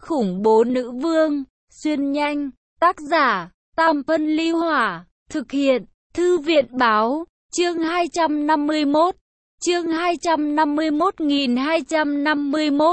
khủng bố nữ vương, xuyên nhanh, tác giả, Tam Phân Ly Hỏa, thực hiện, Thư viện Báo, chương 251, chương 251.251.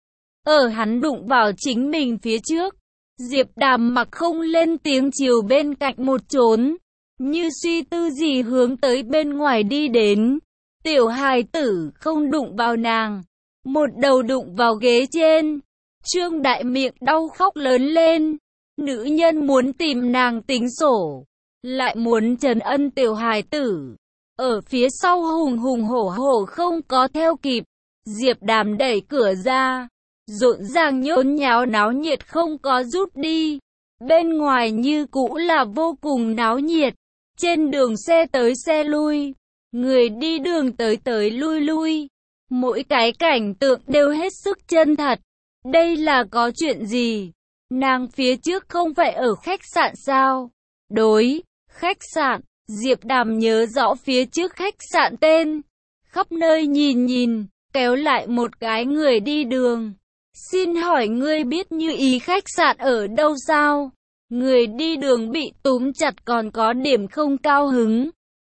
Ở hắn đụng vào chính mình phía trước, Diệp Đàm mặc không lên tiếng chiều bên cạnh một trốn, như suy tư gì hướng tới bên ngoài đi đến. Tiểu hài tử không đụng vào nàng, một đầu đụng vào ghế trên. Trương Đại miệng đau khóc lớn lên. Nữ nhân muốn tìm nàng tính sổ, lại muốn trấn ân tiểu hài tử. Ở phía sau hùng hùng hổ hổ không có theo kịp. Diệp Đàm đẩy cửa ra, rộn ràng nhốn nháo náo nhiệt không có rút đi. Bên ngoài như cũ là vô cùng náo nhiệt. Trên đường xe tới xe lui, người đi đường tới tới lui lui. Mỗi cái cảnh tượng đều hết sức chân thật. Đây là có chuyện gì? Nàng phía trước không phải ở khách sạn sao? Đối, khách sạn. Diệp Đàm nhớ rõ phía trước khách sạn tên. Khắp nơi nhìn nhìn, kéo lại một cái người đi đường. Xin hỏi ngươi biết Như Ý khách sạn ở đâu sao? Người đi đường bị túm chặt còn có điểm không cao hứng.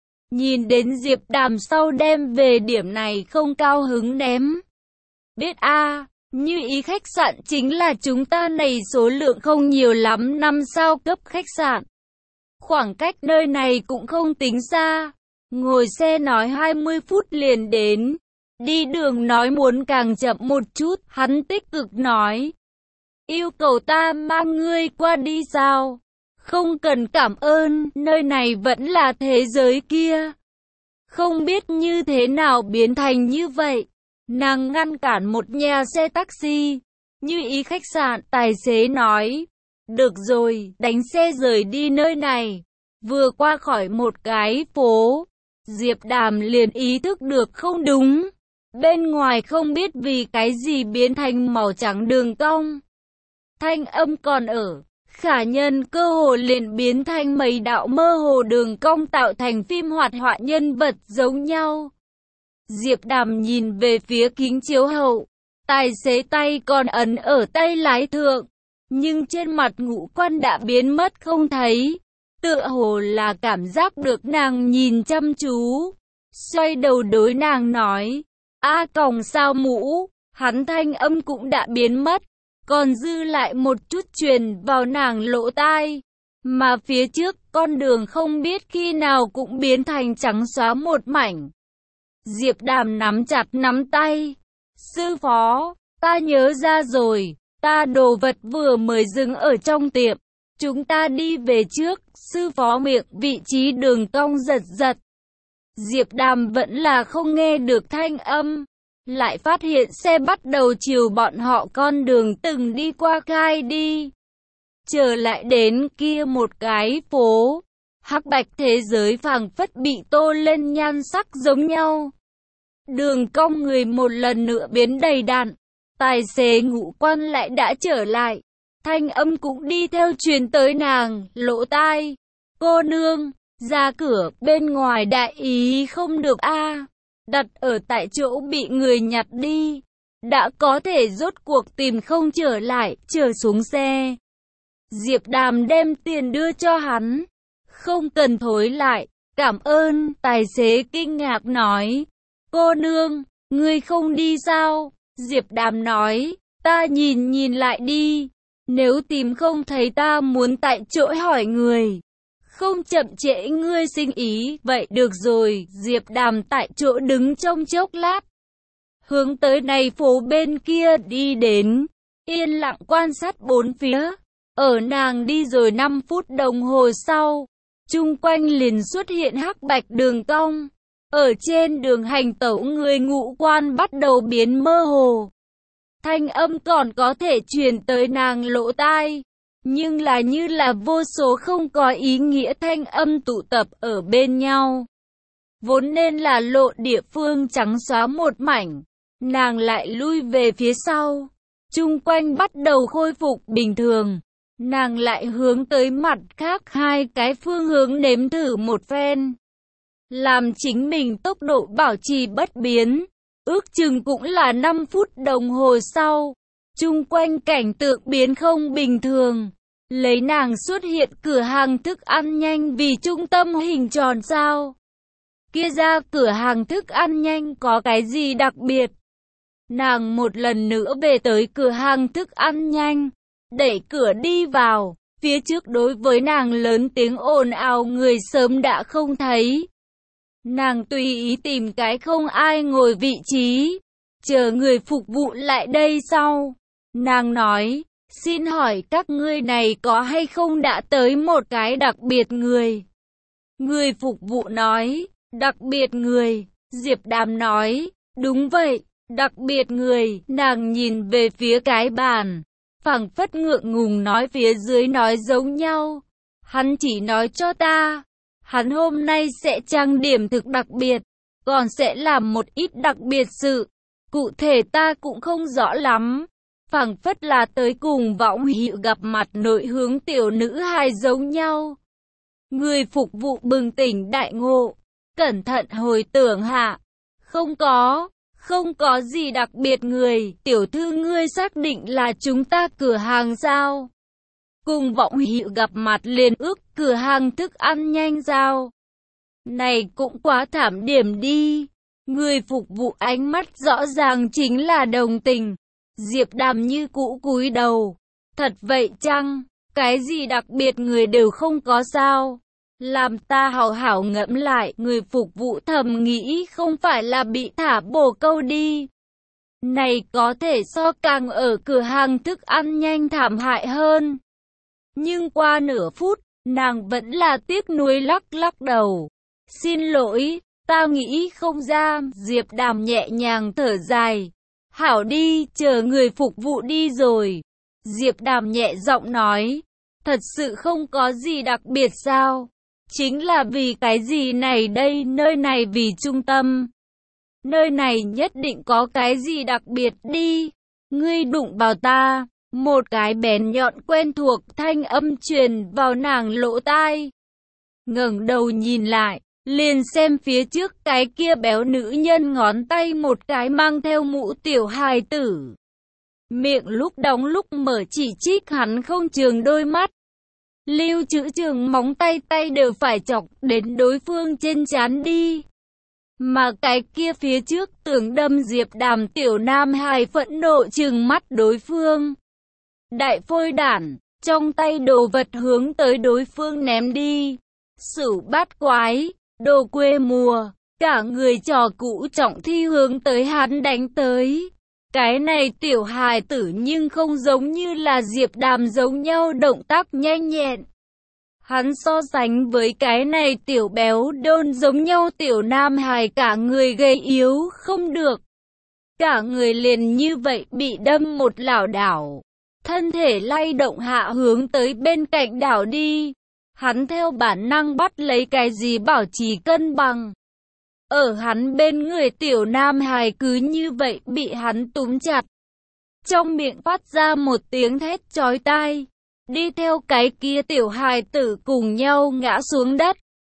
Nhìn đến Diệp Đàm sau đem về điểm này không cao hứng ném. Biết a, Như Ý khách sạn chính là chúng ta này số lượng không nhiều lắm 5 sao cấp khách sạn. Khoảng cách nơi này cũng không tính xa. Ngồi xe nói 20 phút liền đến. Đi đường nói muốn càng chậm một chút, hắn tích cực nói. Yêu cầu ta mang ngươi qua đi sao? Không cần cảm ơn, nơi này vẫn là thế giới kia. Không biết như thế nào biến thành như vậy. Nàng ngăn cản một nhà xe taxi. Như Ý khách sạn, tài xế nói. Được rồi, đánh xe rời đi nơi này. Vừa qua khỏi một cái phố, Diệp Đàm liền ý thức được không đúng. Bên ngoài không biết vì cái gì biến thành màu trắng đường cong. Thanh âm còn ở, khả nhân cơ hồ liền biến thành mấy đạo mơ hồ đường cong tạo thành phim hoạt họa nhân vật giống nhau. Diệp Đàm nhìn về phía kính chiếu hậu, tài xế tay còn ấn ở tay lái thượng, nhưng trên mặt ngũ quan đã biến mất không thấy, tựa hồ là cảm giác được nàng nhìn chăm chú. Xoay đầu đối nàng nói, a còng sao mũ, hắn thanh âm cũng đã biến mất. Còn dư lại một chút truyền vào nàng lỗ tai. Mà phía trước con đường không biết khi nào cũng biến thành trắng xóa một mảnh. Diệp Đàm nắm chặt nắm tay. Sư phó, ta nhớ ra rồi. Ta đồ vật vừa mới dừng ở trong tiệm. Chúng ta đi về trước. Sư phó miệng vị trí đường cong giật giật. Diệp Đàm vẫn là không nghe được thanh âm. Lại phát hiện xe bắt đầu chiều bọn họ con đường từng đi qua khai đi. Trở lại đến kia một cái phố, hắc bạch thế giới phảng phất bị tô lên nhan sắc giống nhau. Đường cong người một lần nữa biến đầy đặn, tài xế ngũ quan lại đã trở lại. Thanh âm cũng đi theo truyền tới nàng, lỗ tai. Cô nương, ra cửa, bên ngoài đại ý không được a. Đặt ở tại chỗ bị người nhặt đi. Đã có thể rốt cuộc tìm không trở lại, trở xuống xe. Diệp Đàm đem tiền đưa cho hắn. Không cần thối lại, cảm ơn, tài xế kinh ngạc nói. Cô nương, ngươi không đi sao? Diệp Đàm nói, ta nhìn lại đi. Nếu tìm không thấy ta muốn tại chỗ hỏi người. Không chậm trễ ngươi sinh ý, vậy được rồi. Diệp Đàm tại chỗ đứng trong chốc lát, hướng tới này phố bên kia đi đến, yên lặng quan sát bốn phía. Ở nàng đi rồi 5 phút đồng hồ sau, chung quanh liền xuất hiện hắc bạch đường cong. Ở trên đường hành tẩu người ngũ quan bắt đầu biến mơ hồ. Thanh âm còn có thể truyền tới nàng lỗ tai. Nhưng là như là vô số không có ý nghĩa thanh âm tụ tập ở bên nhau. Vốn nên là lộ địa phương trắng xóa một mảnh. Nàng lại lui về phía sau. Chung quanh bắt đầu khôi phục bình thường. Nàng lại hướng tới mặt khác hai cái phương hướng nếm thử một phen. Làm chính mình tốc độ bảo trì bất biến. Ước chừng cũng là 5 phút đồng hồ sau. Chung quanh cảnh tượng biến không bình thường. Lấy nàng xuất hiện cửa hàng thức ăn nhanh vì trung tâm hình tròn sao? Kia ra cửa hàng thức ăn nhanh có cái gì đặc biệt? Nàng một lần nữa về tới cửa hàng thức ăn nhanh, đẩy cửa đi vào, phía trước đối với nàng lớn tiếng ồn ào người sớm đã không thấy. Nàng tùy ý tìm cái không ai ngồi vị trí, chờ người phục vụ lại đây sau. Nàng nói, xin hỏi các ngươi này có hay không đã tới một cái đặc biệt người? Người phục vụ nói, đặc biệt người. Diệp Đàm nói, đúng vậy, đặc biệt người. Nàng nhìn về phía cái bàn, phảng phất ngượng ngùng nói phía dưới nói giống nhau. Hắn chỉ nói cho ta, hắn hôm nay sẽ trang điểm thực đặc biệt, còn sẽ làm một ít đặc biệt sự. Cụ thể ta cũng không rõ lắm. Phảng phất là tới cùng Võng Hữu gặp mặt nội hướng tiểu nữ hài giống nhau. Người phục vụ bừng tỉnh đại ngộ, cẩn thận hồi tưởng hạ. Không có gì đặc biệt người. Tiểu thư ngươi xác định là chúng ta cửa hàng sao? Cùng Võng Hữu gặp mặt liền ước cửa hàng thức ăn nhanh sao? Này cũng quá thảm điểm đi. Người phục vụ ánh mắt rõ ràng chính là đồng tình. Diệp Đàm như cũ cúi đầu. Thật vậy chăng? Cái gì đặc biệt người đều không có sao? Làm ta hảo hảo ngẫm lại. Người phục vụ thầm nghĩ không phải là bị thả bồ câu đi. Này có thể so càng ở cửa hàng thức ăn nhanh thảm hại hơn. Nhưng qua nửa phút, nàng vẫn là tiếc nuối lắc đầu. Xin lỗi, ta nghĩ không ra. Diệp Đàm nhẹ nhàng thở dài. Hảo đi, chờ người phục vụ đi rồi. Diệp Đàm nhẹ giọng nói, thật sự không có gì đặc biệt sao? Chính là vì cái gì này đây, nơi này vì trung tâm. Nơi này nhất định có cái gì đặc biệt đi. Ngươi đụng vào ta. Một cái bén nhọn quen thuộc thanh âm truyền vào nàng lỗ tai. Ngẩng đầu nhìn lại, liền xem phía trước cái kia béo nữ nhân ngón tay một cái mang theo mũ tiểu hài tử. Miệng lúc đóng lúc mở chỉ trích hắn không chừng đôi mắt. Lưu Trữ Trường móng tay đều phải chọc đến đối phương trên trán đi. Mà cái kia phía trước tưởng đâm Diệp Đàm tiểu nam hài phẫn nộ trừng mắt đối phương. Đại phôi đản, trong tay đồ vật hướng tới đối phương ném đi. Sửu bát quái, đồ quê mùa, cả người trò cũ trọng thi hướng tới hắn đánh tới. Cái này tiểu hài tử nhưng không giống như là Diệp Đàm giống nhau động tác nhanh nhẹn. Hắn so sánh với cái này tiểu béo đôn giống nhau tiểu nam hài cả người gầy yếu không được. Cả người liền như vậy bị đâm một lảo đảo. Thân thể lay động hạ hướng tới bên cạnh đảo đi. Hắn theo bản năng bắt lấy cái gì bảo trì cân bằng. Ở hắn bên người tiểu nam hài cứ như vậy bị hắn túm chặt. Trong miệng phát ra một tiếng thét chói tai. Đi theo cái kia tiểu hài tử cùng nhau ngã xuống đất.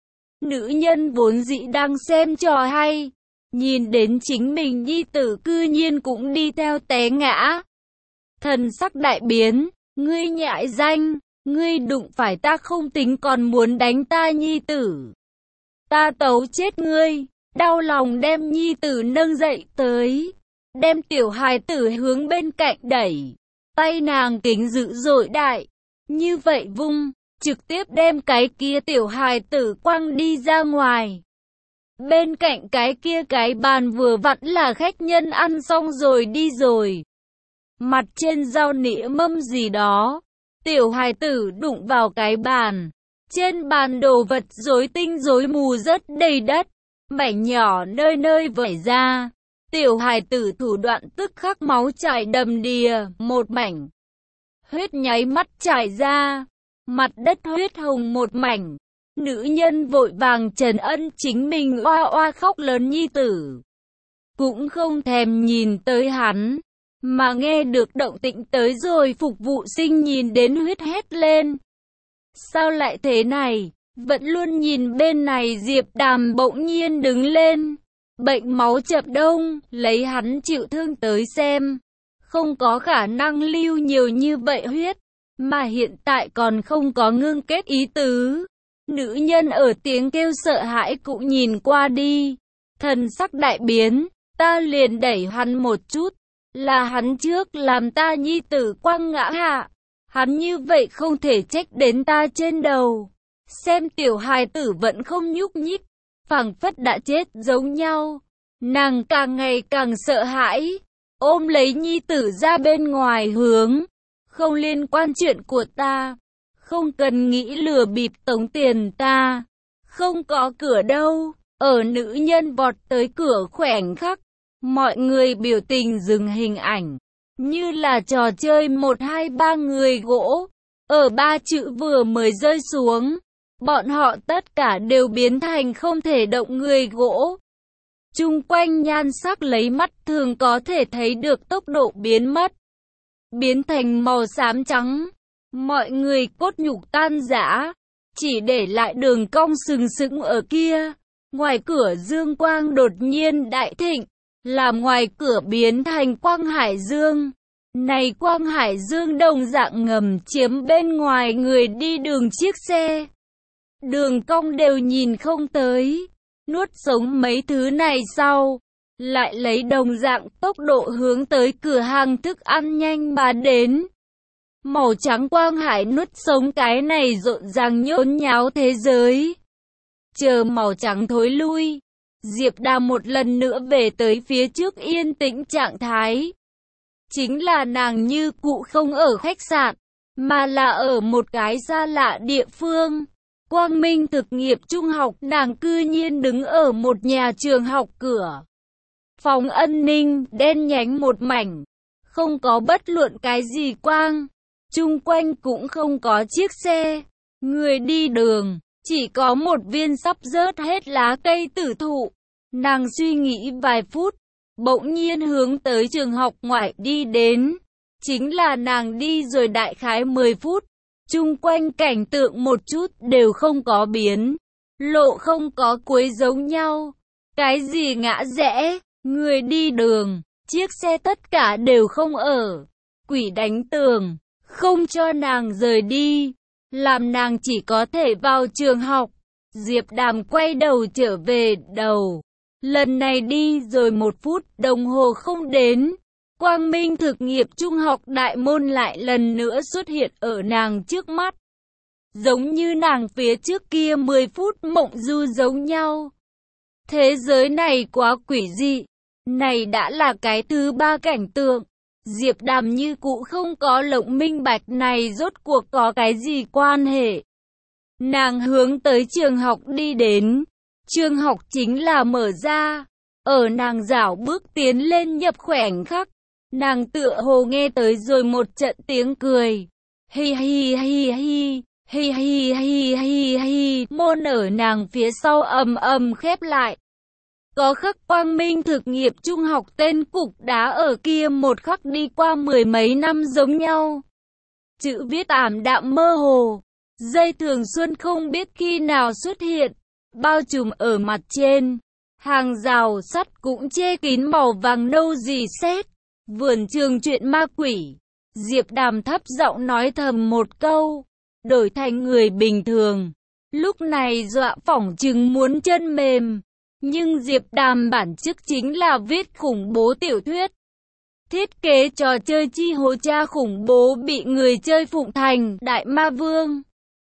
Nữ nhân vốn dĩ đang xem trò hay. Nhìn đến chính mình nhi tử cư nhiên cũng đi theo té ngã. Thần sắc đại biến, ngươi nhãi danh, ngươi đụng phải ta không tính còn muốn đánh ta nhi tử. Ta tấu chết ngươi, đau lòng đem nhi tử nâng dậy tới. Đem tiểu hài tử hướng bên cạnh đẩy. Tay nàng kính dữ dội đại. Như vậy vung, trực tiếp đem cái kia tiểu hài tử quăng đi ra ngoài. Bên cạnh cái kia cái bàn vừa vặn là khách nhân ăn xong rồi đi rồi. Mặt trên dao nĩa mâm gì đó. Tiểu hài tử đụng vào cái bàn. Trên bàn đồ vật rối tinh rối mù rất đầy đất. Mảnh nhỏ nơi nơi vẩy ra. Tiểu hài tử thủ đoạn tức khắc máu chảy đầm đìa. Một mảnh huyết nháy mắt chảy ra. Mặt đất huyết hồng một mảnh. Nữ nhân vội vàng trấn ân chính mình oa oa khóc lớn nhi tử. Cũng không thèm nhìn tới hắn. Mà nghe được động tĩnh tới rồi phục vụ sinh nhìn đến huyết hét lên. Sao lại thế này? Vẫn luôn nhìn bên này Diệp Đàm bỗng nhiên đứng lên. Bệnh máu chập đông, lấy hắn chịu thương tới xem. không có khả năng lưu nhiều như vậy huyết, mà hiện tại còn không có ngưng kết ý tứ. Nữ nhân ở tiếng kêu sợ hãi cũng nhìn qua đi, thần sắc đại biến, ta liền đẩy hắn một chút, là hắn trước làm ta nhi tử quăng ngã hạ, hắn như vậy không thể trách đến ta trên đầu. Xem tiểu hài tử vẫn không nhúc nhích, phảng phất đã chết giống nhau, nàng càng ngày càng sợ hãi, ôm lấy nhi tử ra bên ngoài hướng, không liên quan chuyện của ta, không cần nghĩ lừa bịp tống tiền ta, không có cửa đâu. Ở nữ nhân vọt tới cửa khoảnh khắc, mọi người biểu tình dừng hình ảnh, như là trò chơi 1, 2, 3 người gỗ, ở 3 chữ vừa mới rơi xuống, bọn họ tất cả đều biến thành không thể động người gỗ. Chung quanh nhan sắc lấy mắt thường có thể thấy được tốc độ biến mất, biến thành màu xám trắng, mọi người cốt nhục tan rã, chỉ để lại đường cong sừng sững ở kia. Ngoài cửa dương quang đột nhiên đại thịnh, làm ngoài cửa biến thành quang hải dương. Này quang hải dương đồng dạng ngầm chiếm bên ngoài người đi đường chiếc xe. Đường cong đều nhìn không tới, nuốt sống mấy thứ này sau, lại lấy đồng dạng tốc độ hướng tới cửa hàng thức ăn nhanh mà đến. Màu trắng quang hải nuốt sống cái này rộn ràng nhốn nháo thế giới. Chờ màu trắng thối lui, Diệp Đàm một lần nữa về tới phía trước yên tĩnh trạng thái. Chính là nàng như cũ không ở khách sạn, mà là ở một cái xa lạ địa phương. Quang Minh thực nghiệp trung học, nàng cư nhiên đứng ở một nhà trường học cửa. Phòng an ninh, đen nhánh một mảnh, không có bất luận cái gì quang. Chung quanh cũng không có chiếc xe, người đi đường, chỉ có một viên sắp rớt hết lá cây tử thụ. Nàng suy nghĩ vài phút, bỗng nhiên hướng tới trường học ngoại đi đến. Chính là nàng đi rồi đại khái 10 phút, chung quanh cảnh tượng một chút đều không có biến, lộ không có cuối giống nhau. Cái gì ngã rẽ, người đi đường, chiếc xe tất cả đều không ở. Quỷ đánh tường, không cho nàng rời đi, làm nàng chỉ có thể vào trường học. Diệp Đàm quay đầu trở về đầu. Lần này đi rồi 1 phút đồng hồ không đến, Quang Minh thực nghiệp trung học đại môn lại lần nữa xuất hiện ở nàng trước mắt. Giống như nàng phía trước kia 10 phút mộng du giống nhau. Thế giới này quá quỷ dị, này đã là cái thứ 3 cảnh tượng. Diệp Đàm như cũ không có lộng minh bạch này rốt cuộc có cái gì quan hệ. Nàng hướng tới trường học đi đến. Trường học chính là mở ra. Ở nàng dảo bước tiến lên nhập khoảnh khắc, nàng tựa hồ nghe tới rồi một trận tiếng cười. Hi hi hi hi, hi hi hi hi hi, môn ở nàng phía sau ầm ầm khép lại. Có khắc Quang Minh thực nghiệp trung học tên cục đá ở kia một khắc đi qua 10 mấy năm giống nhau. Chữ viết ảm đạm mơ hồ, dây thường xuân không biết khi nào xuất hiện, bao trùm ở mặt trên. Hàng rào sắt cũng che kín màu vàng nâu rì sét. Vườn trường chuyện ma quỷ. Diệp Đàm thấp giọng nói thầm một câu, đổi thành người bình thường, lúc này dọa phỏng chừng muốn chân mềm. Nhưng Diệp Đàm bản chức chính là viết khủng bố tiểu thuyết. Thiết kế trò chơi chi hố cha khủng bố bị người chơi phụng thành đại ma vương.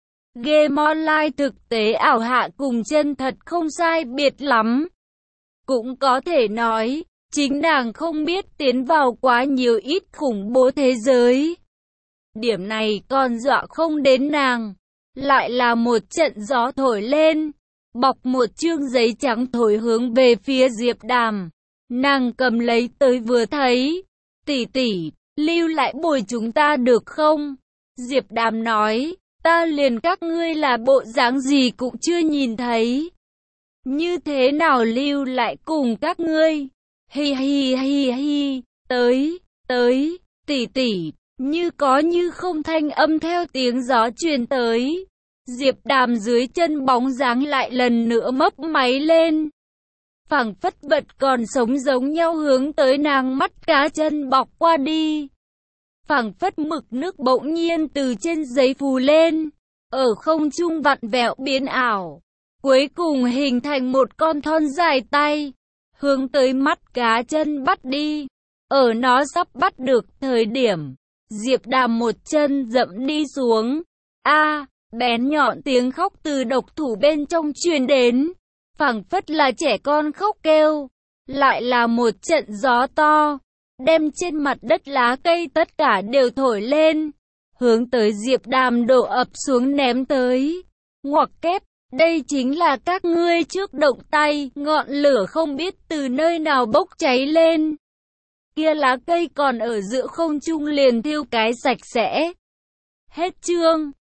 Game online thực tế ảo hạ cùng chân thật không sai biệt lắm. Cũng có thể nói, chính nàng không biết tiến vào quá nhiều ít khủng bố thế giới. Điểm này còn dọa không đến nàng. Lại là một trận gió thổi lên, bọc một chương giấy trắng thổi hướng về phía Diệp Đàm. Nàng cầm lấy tới vừa thấy. Tỷ tỷ, lưu lại bồi chúng ta được không? Diệp Đàm nói, ta liền các ngươi là bộ dáng gì cũng chưa nhìn thấy. Như thế nào lưu lại cùng các ngươi? Hi hi hi hi, tới, tỷ tỷ, như có như không thanh âm theo tiếng gió truyền tới. Diệp Đàm dưới chân bóng dáng lại lần nữa mấp máy lên. phảng phất vật còn sống giống nhau hướng tới nàng mắt cá chân bọc qua đi. Phảng phất mực nước bỗng nhiên từ trên giấy phù lên, ở không trung vặn vẹo biến ảo, cuối cùng hình thành một con thon dài tay, hướng tới mắt cá chân bắt đi. Ở nó sắp bắt được thời điểm, Diệp Đàm một chân dẫm đi xuống. A, bén nhọn tiếng khóc từ độc thủ bên trong truyền đến, phảng phất là trẻ con khóc kêu. Lại là một trận gió to, đem trên mặt đất lá cây tất cả đều thổi lên, hướng tới Diệp Đàm đổ ập xuống ném tới. Ngoặc kép, đây chính là các ngươi trước động tay, ngọn lửa không biết từ nơi nào bốc cháy lên. Kia lá cây còn ở giữa không trung liền thiêu cái sạch sẽ. Hết chương.